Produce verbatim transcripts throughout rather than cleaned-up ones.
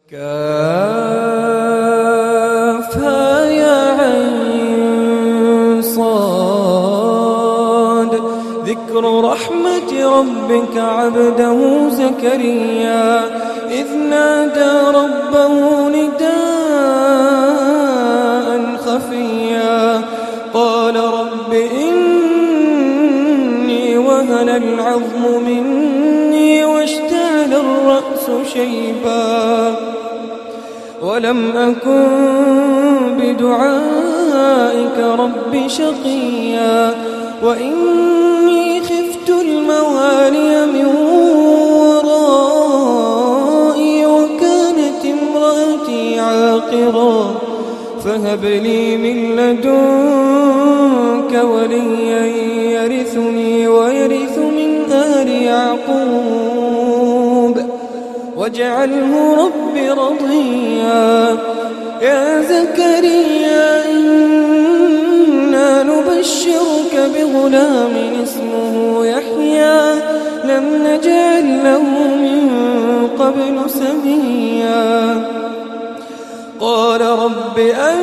كافها يا عين صاد ذكر رحمة ربك عبده زكريا إذ نادى ربه نداء خفيا قال رب إني وهن العظم مني واشتعل الرأس شيبا ولم أكن بدعائك رب شقيا وإني خفت الموالي من ورائي وكانت امرأتي عاقرا فهب لي من لدنك وليا يرثني ويرث من آل يعقوب واجعله رب رضيا يا زكريا إنا نبشرك بغلام اسمه يحيى لم نجعل له من قبل سميا قال رب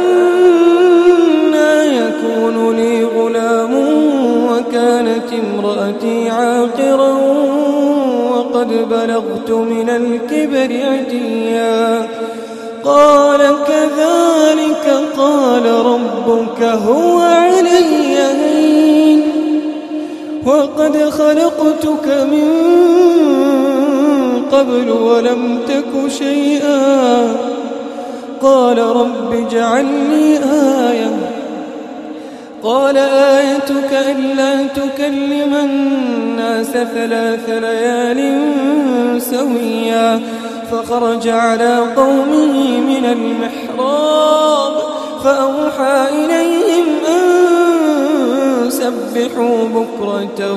أنى يكون لي غلام وكانت امرأتي عاقرا وقد بلغت من الكبر عتيا قال كذلك قال ربك هو علي هين وقد خلقتك من قبل ولم تك شيئا قال رب اجعل لي آية قال آيتك ألا تكلم الناس ثلاث ليال سويا فخرج على قومه من المحراب فأوحى إليهم أن سبحوا بكرة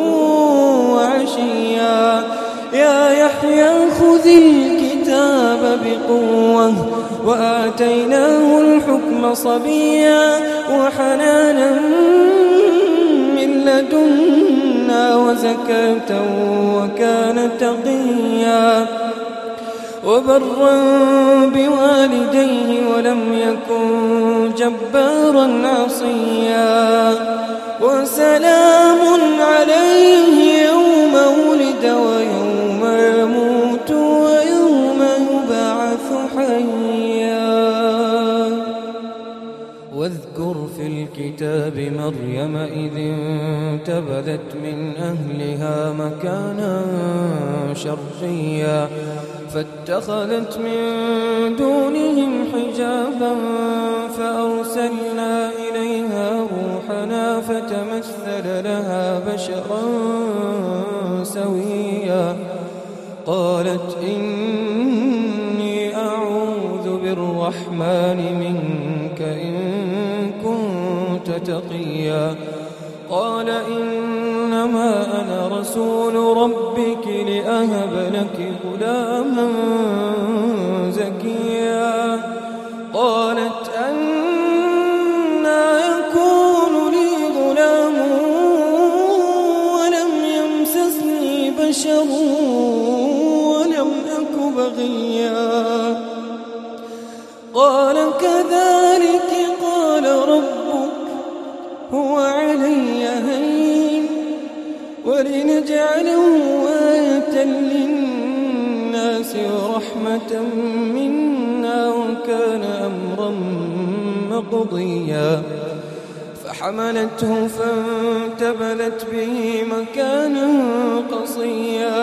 وعشيا يا يحيى خذ الكتاب بقوة وآتيناه الحكم صبيا وحنانا من لدنا وزكاة وكان تقيا وبرا بوالديه ولم يكن جبارا عصيا وسلام عليه يوم ولد ويوم يموت ويوم يبعث حيا واذكر في الكتاب مريم إذ انتبذت من أهلها مكانا شرقيا فاتخذت من دونهم حجابا فأرسلنا إليها روحنا فتمثل لها بشرا سويا قالت إني أعوذ بالرحمن منك إن كنت تقيا قال إنما أنا رسول ربك لأهب لك غلاما زكيا قالت أنى يكون لي غلام ولم يمسسني بشر ولم أك بغيا قال كذلك قال ربك هو علي هين ولنجعله آية للناس ورحمة منا وكان أمرا مقضيا فحملته فانتبذت به مكانا قصيا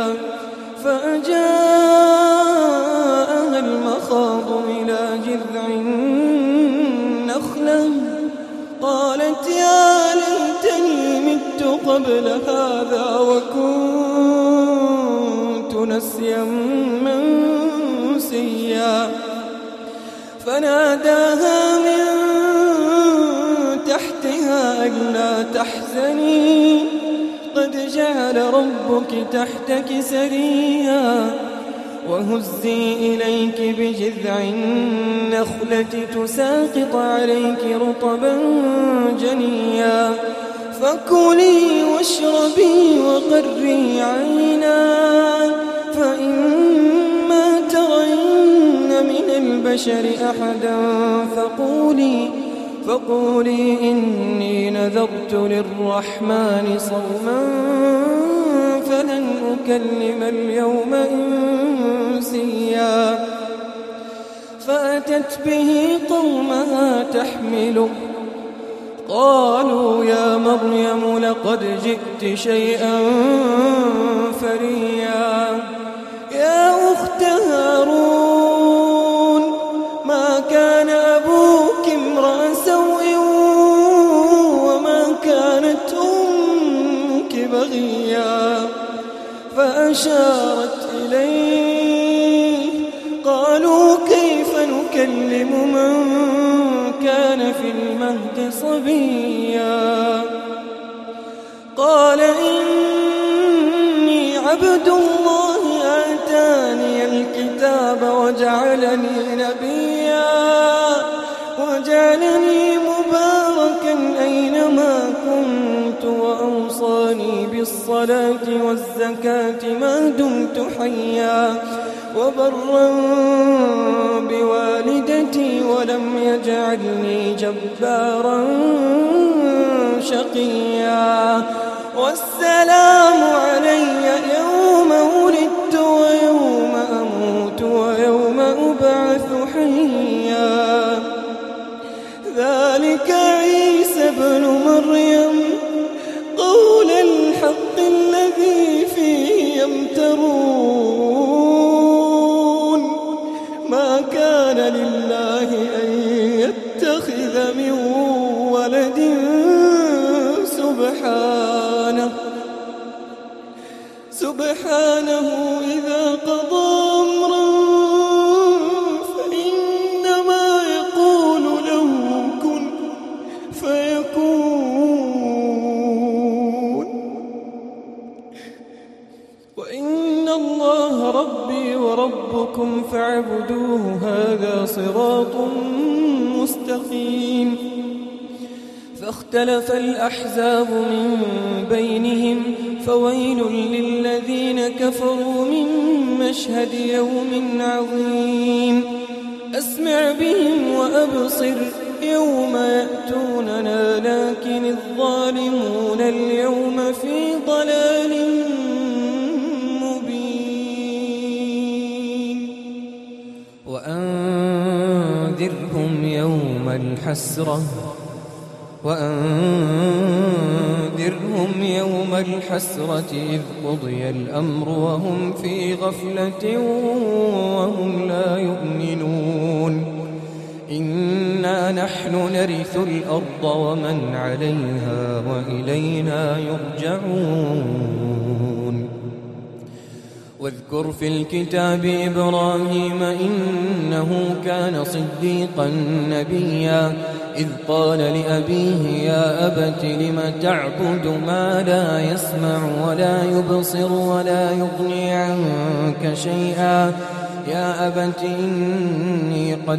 فأجاءها المخاض إلى جذع النخلة قالت يا ليتني مت قبل هذا وكنت نسيا منسيا فناداها من تحتها ألا تحزني قد جعل ربك تحتك سريا وهزي إليك بجذع النخلة تساقط عليك رطبا جنيا فكلي واشربي وقري عينا فإما ترين البشر أحدا فقولي فقولي إني نذرت للرحمن صوما فلن أكلم اليوم إنسيا فأتت به قومها تحمله قالوا يا مريم لقد جئت شيئا فريا يا أخت هارون ما كان أبوك امرأ سوء وما كانت أمك بغيا فأشارت إليه قالوا كيف نكلم من كان في المهد صبيا قال إني عبد الله آتاني الكتاب وجعلني نبيا وجعلني مباركا أينما كنت وأوصاني بالصلاة والزكاة ما دمت حيا وبرا بوالدتي ولم يجعلني جبارا شقيا والسلام علي يوم ولدت ويوم أموت ويوم أبعث حيا ذلك عيسى ابن مريم قول الحق الذي فيه يمترون ما كان لله أن يتخذ من ولد سبحانه سبحانه إذا قضى أمرا فإنما يقول له كن فيكون وإن الله ربي وربكم فاعبدوه هذا صراط مستقيم فاختلف الأحزاب من بينهم فويل للذين كفروا من مشهد يوم عظيم أسمع بهم وأبصر يوم يأتوننا لكن الظالمون اليوم في ضلال مبين وأنذرهم يوم الحسرة وأنذرهم يوم الحسرة إذ قضي الأمر وهم في غفلة وهم لا يؤمنون إنا نحن نرث الأرض ومن عليها وإلينا يرجعون واذكر في الكتاب إبراهيم إنه كان صديقا نبيا إذ قال لأبيه يا أبت لم تعبد ما لا يسمع ولا يبصر ولا يغني عنك شيئا يا أبت إني قد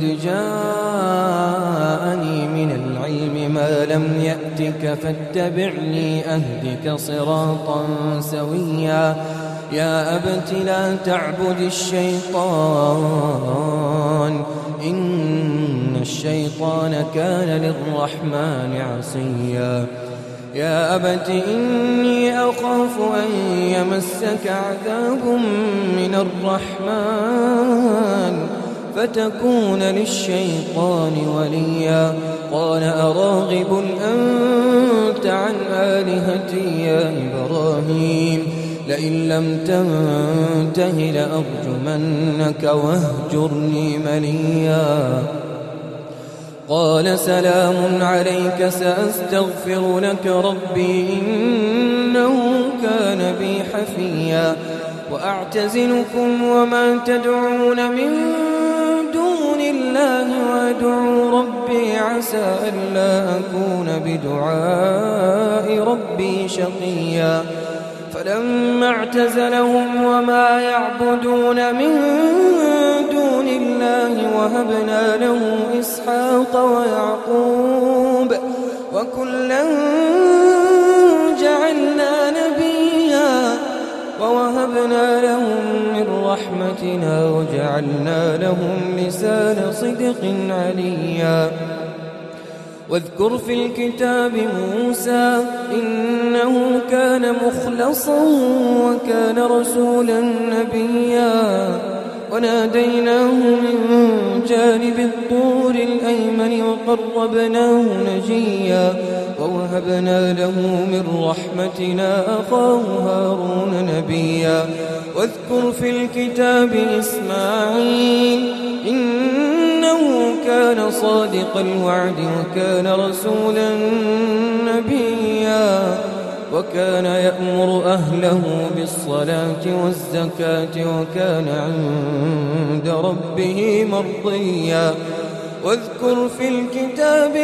جاءني من العلم ما لم يأتك فاتبعني أهدك صراطا سويا يا أبت لا تعبد الشيطان إن الشيطان كان للرحمن عصيا يا أبت إني أخاف أن يمسك عذاب من الرحمن فتكون للشيطان وليا قال أراغب أنت عن آلهتي يا إبراهيم لئن لم تنته لأرجمنك واهجرني مليا قال سلام عليك سأستغفر لك ربي إنه كان بي حفيا وأعتزلكم وما تدعون من دون الله وأدعو ربي عسى ألا أكون بدعاء ربي شقيا فلما اعتزلهم وما يعبدون من دون الله وهبنا له إسحاق ويعقوب وكلا جعلنا نبيا ووهبنا لهم من من رحمتنا وجعلنا لهم لسان صدق عليا واذكر في الكتاب موسى إنه كان مخلصا وكان رسولا نبيا وناديناه من جانب الطور الأيمن وقربناه نجيا ووهبنا له من رحمتنا أخاه هارون نبيا واذكر في الكتاب إسماعيل إنه كان صادق الوعد وكان رسولا نبيا وكان يأمر أهله بالصلاة والزكاة وكان عند ربه مرضيا واذكر في الكتاب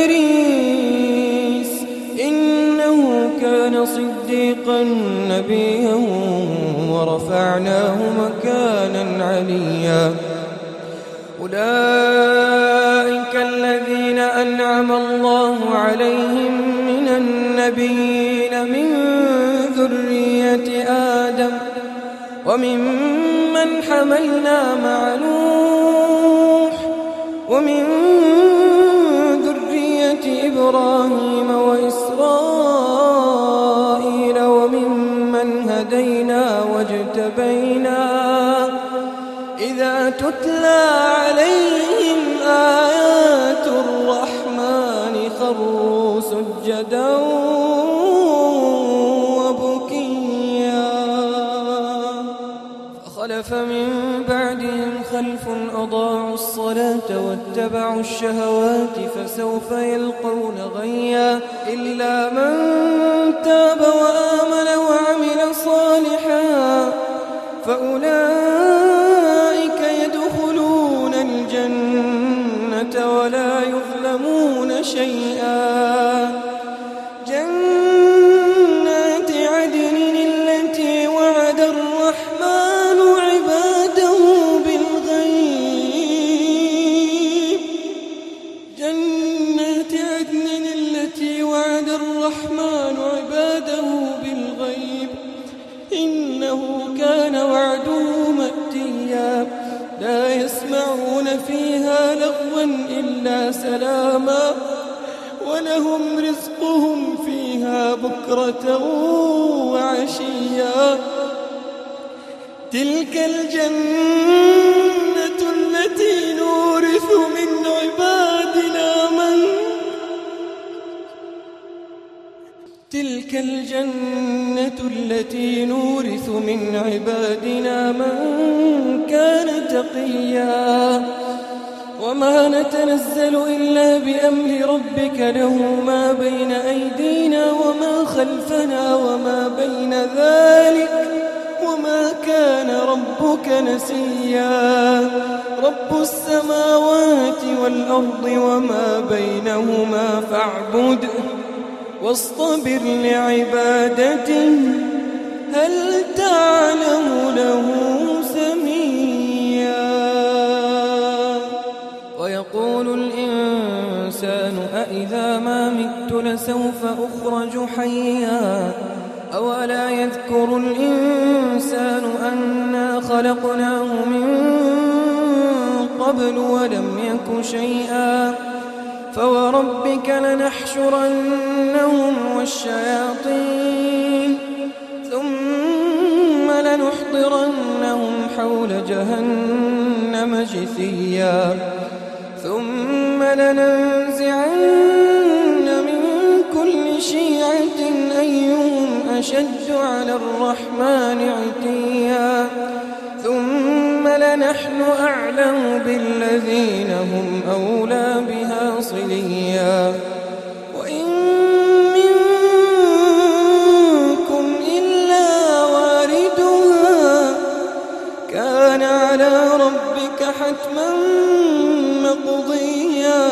إدريس إنه كان صديقا نبيا ورفعناه مكانا عليا أولئك الذين أنعم الله عليهم من النبيين من ذرية آدم وممن حملنا مع نوح ومن ذرية إبراهيم وإسرائيل وممن هدينا واجتبينا إذا تتلى عليهم آيات الرحمن خروا سجدا وبكيا فخلف من بعدهم خلف أضاعوا الصلاة واتبعوا الشهوات فسوف يلقون غيا إلا من تاب وآمن وعمل صالحا فأولئك يدخلون الجنة ولا يظلمون شيئا جنات عدن التي وعد الرحمن عباده بالغيب جنات عدن التي وعد الرحمن عباده بالغيب إنه كان وعده مأتيا لا يسمعون فيها لغوا إلا سلاما ولهم رزقهم فيها بكرة وعشيا تلك الجنة التي نورث من عبادنا من تلك الجنة التي نورث من عبادنا من كان تقيا وما نتنزل إلا بأمر ربك له ما بين أيدينا وما خلفنا وما بين ذلك وما كان ربك نسيا رب السماوات والأرض وما بينهما فاعبده واصطبر لعبادته هل تعلم له سميا ويقول الإنسان أإذا ما مت لسوف أخرج حيا أولا يذكر الإنسان أنا خلقناه من قبل ولم يك شيئا فوربك لنحشرنهم والشياطين ثم لنحضرنهم حول جهنم جثيا ثم لننزعن من كل شيعة أيهم أشد على الرحمن عتيا ثم لنحن أعلم بالذين هم أولى بها صليا وإن منكم إلا واردها كان على ربك حتما مقضيا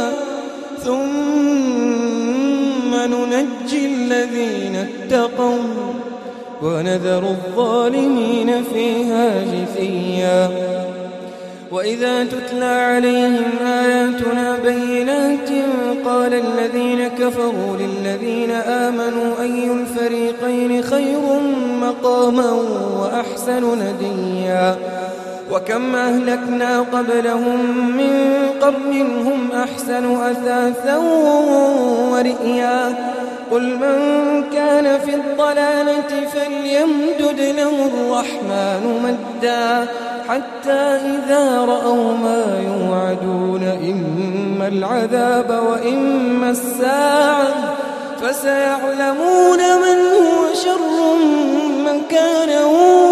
ثم ننجي الذين اتقوا ونذر الظالمين فيها جثيا وإذا تتلى عليهم آياتنا بينات قال الذين كفروا للذين آمنوا أي الفريقين خير مقاما وأحسن نديا وكم أهلكنا قبلهم من قرن هم أحسن أثاثا ورئيا قل من كان في الضلالة فليمدد له الرحمن مدا حتى إذا رأوا ما يوعدون إما العذاب وإما الساعة فسيعلمون من هو شر مكانا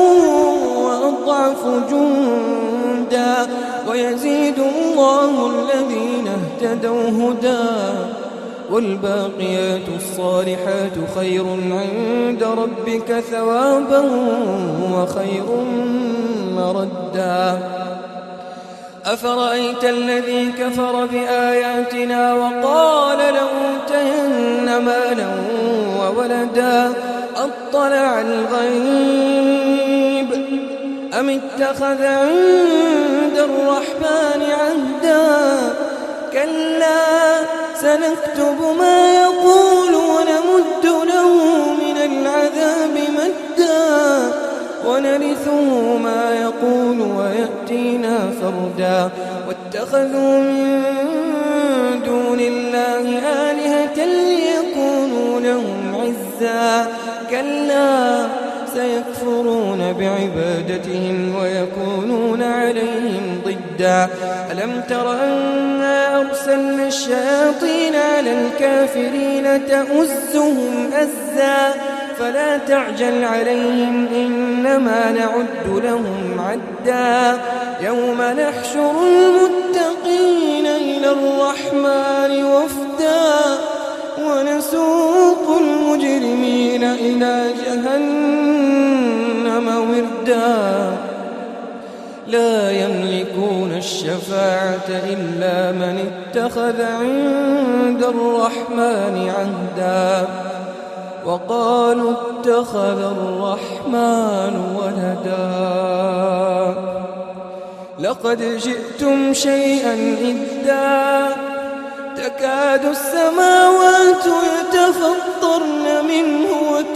وأضعف جندا ويزيد الله الذين اهتدوا هدى والباقيات الصالحات خير عند ربك ثوابا وخير مردا أفرأيت الذي كفر بآياتنا وقال لأوتين مالا وولدا أطلع الغيب أم اتخذ عند الرحمن عهدا كلا سنكتب ما يقول ونمد له من العذاب مدا ونرثه ما يقول ويأتينا فردا واتخذوا من دون الله آلهة ليكونوا لهم عزا كلا سيكفرون بعبادتهم ويكونون عليهم ضدا ألم تر أنا أرسلنا الشياطين على الكافرين تؤزهم أزا فلا تعجل عليهم إنما نعد لهم عدا يوم نحشر المتقين إلى الرحمن وفدا ونسوق المجرمين إلى جهنم وردا لا يملكون الشفاعة إلا من اتخذ عند الرحمن عهدا وقالوا اتخذ الرحمن ولدا لقد جئتم شيئا إدا تكاد السماوات يتفطرن منه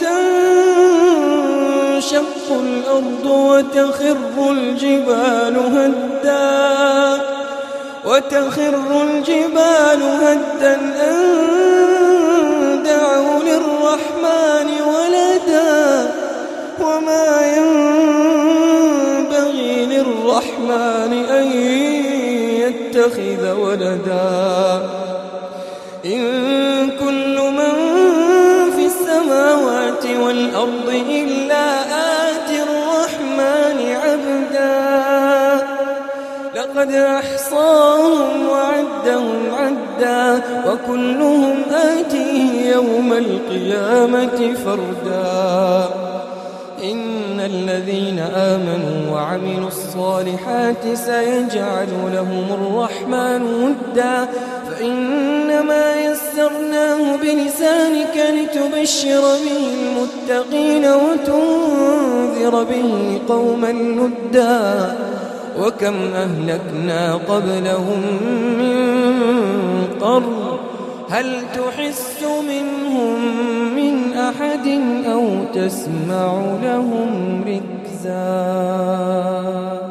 وتنشق الأرض وتخر الجبال هدا وتخر الجبال هدا أن دعوا للرحمن ولدا وما ينبغي للرحمن أن يتخذ ولدا إن كل من في السماوات والأرض إلا آتي الرحمن عبدا لقد أحصاهم وعدهم عدا وكلهم آتيه يوم القيامة فردا إن الذين آمنوا وعملوا الصالحات سيجعل لهم الرحمن ودا فإنما يسرناه بلسانك لتبشر به المتقين وتنذر به قوما لدا وكم أهلكنا قبلهم من قرن هل تحس منهم من أحد أو تسمع لهم ركزا